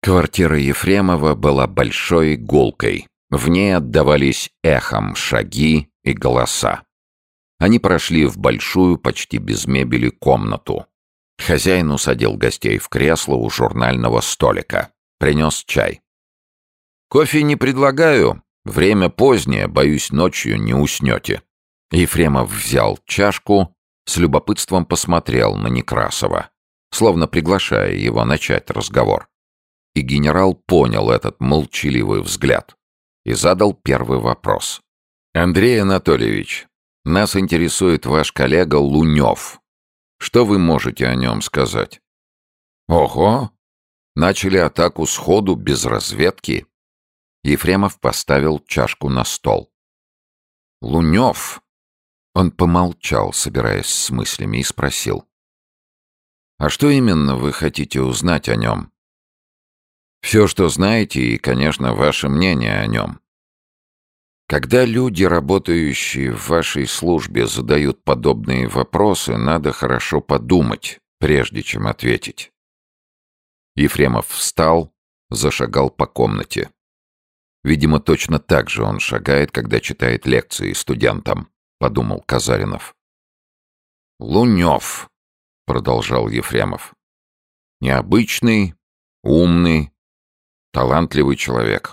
Квартира Ефремова была большой гулкой. В ней отдавались эхом шаги и голоса. Они прошли в большую, почти без мебели, комнату. Хозяин усадил гостей в кресло у журнального столика. Принес чай. «Кофе не предлагаю. Время позднее, боюсь, ночью не уснете». Ефремов взял чашку, с любопытством посмотрел на Некрасова, словно приглашая его начать разговор. И генерал понял этот молчаливый взгляд и задал первый вопрос. «Андрей Анатольевич, нас интересует ваш коллега Лунев. Что вы можете о нем сказать?» «Ого! Начали атаку сходу, без разведки». Ефремов поставил чашку на стол. «Лунев!» Он помолчал, собираясь с мыслями, и спросил. «А что именно вы хотите узнать о нем?» «Все, что знаете, и, конечно, ваше мнение о нем». Когда люди, работающие в вашей службе, задают подобные вопросы, надо хорошо подумать, прежде чем ответить. Ефремов встал, зашагал по комнате. Видимо, точно так же он шагает, когда читает лекции студентам, подумал Казаринов. «Лунев», — продолжал Ефремов, — «необычный, умный, талантливый человек.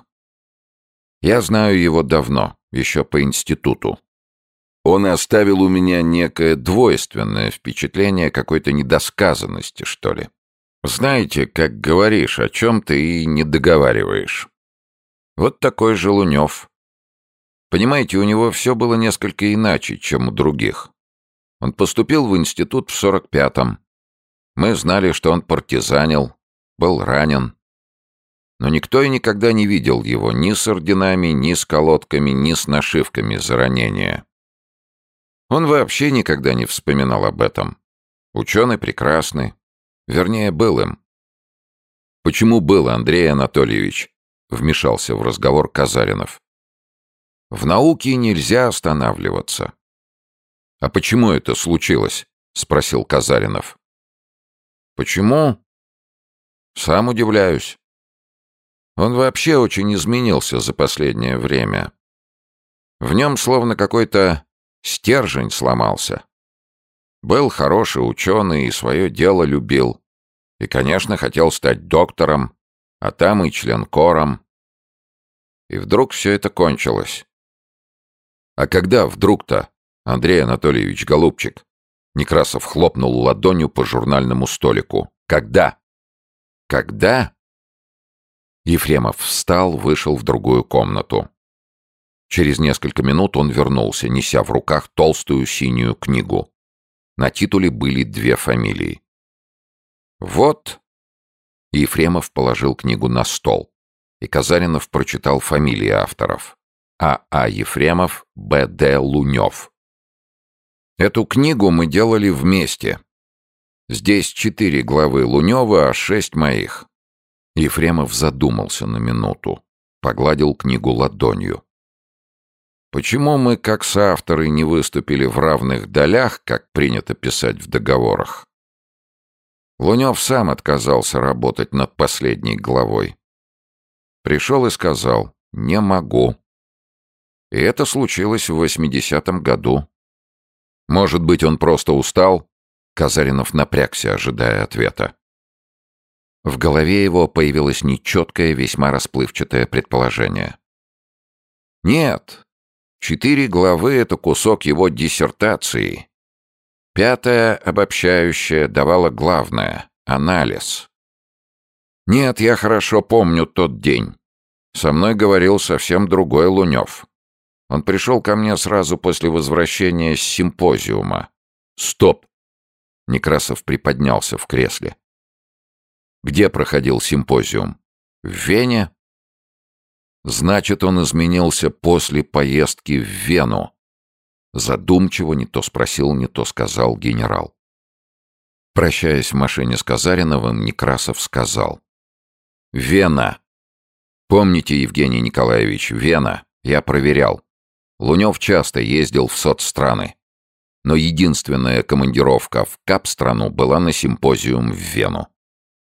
Я знаю его давно, еще по институту. Он оставил у меня некое двойственное впечатление какой-то недосказанности, что ли. Знаете, как говоришь о чем-то и не договариваешь. Вот такой же Лунев. Понимаете, у него все было несколько иначе, чем у других. Он поступил в институт в 45-м. Мы знали, что он партизанил, был ранен. Но никто и никогда не видел его ни с орденами, ни с колодками, ни с нашивками за ранение. Он вообще никогда не вспоминал об этом. Ученый прекрасный. Вернее, был им. «Почему был, Андрей Анатольевич?» — вмешался в разговор Казаринов. «В науке нельзя останавливаться». «А почему это случилось?» — спросил Казаринов. «Почему?» «Сам удивляюсь. Он вообще очень изменился за последнее время. В нем словно какой-то стержень сломался. Был хороший ученый и свое дело любил. И, конечно, хотел стать доктором, а там и членкором. И вдруг все это кончилось». «А когда вдруг-то, Андрей Анатольевич, голубчик?» Некрасов хлопнул ладонью по журнальному столику. «Когда?» «Когда?» Ефремов встал, вышел в другую комнату. Через несколько минут он вернулся, неся в руках толстую синюю книгу. На титуле были 2 фамилии. «Вот». Ефремов положил книгу на стол, и Казаринов прочитал фамилии авторов. А. Ефремов, Б.Д. Лунев. «Эту книгу мы делали вместе. Здесь 4 главы Лунева, а 6 моих». Ефремов задумался на минуту, погладил книгу ладонью. «Почему мы, как соавторы, не выступили в равных долях, как принято писать в договорах?» Лунев сам отказался работать над последней главой. Пришел и сказал: «Не могу». И это случилось в 80-м году. Может быть, он просто устал? Казаринов напрягся, ожидая ответа. В голове его появилось нечеткое, весьма расплывчатое предположение. Нет, 4 главы — это кусок его диссертации. 5-я, обобщающая, давала главное — анализ. Нет, я хорошо помню тот день. Со мной говорил совсем другой Лунев. Он пришел ко мне сразу после возвращения с симпозиума. «Стоп!» Некрасов приподнялся в кресле. «Где проходил симпозиум?» «В Вене». «Значит, он изменился после поездки в Вену». Задумчиво не то спросил, не то сказал генерал. Прощаясь в машине с Казариновым, Некрасов сказал: «Вена. Помните, Евгений Николаевич, Вена. Я проверял. Лунев часто ездил в соцстраны. Но единственная командировка в Кап-страну была на симпозиум в Вену.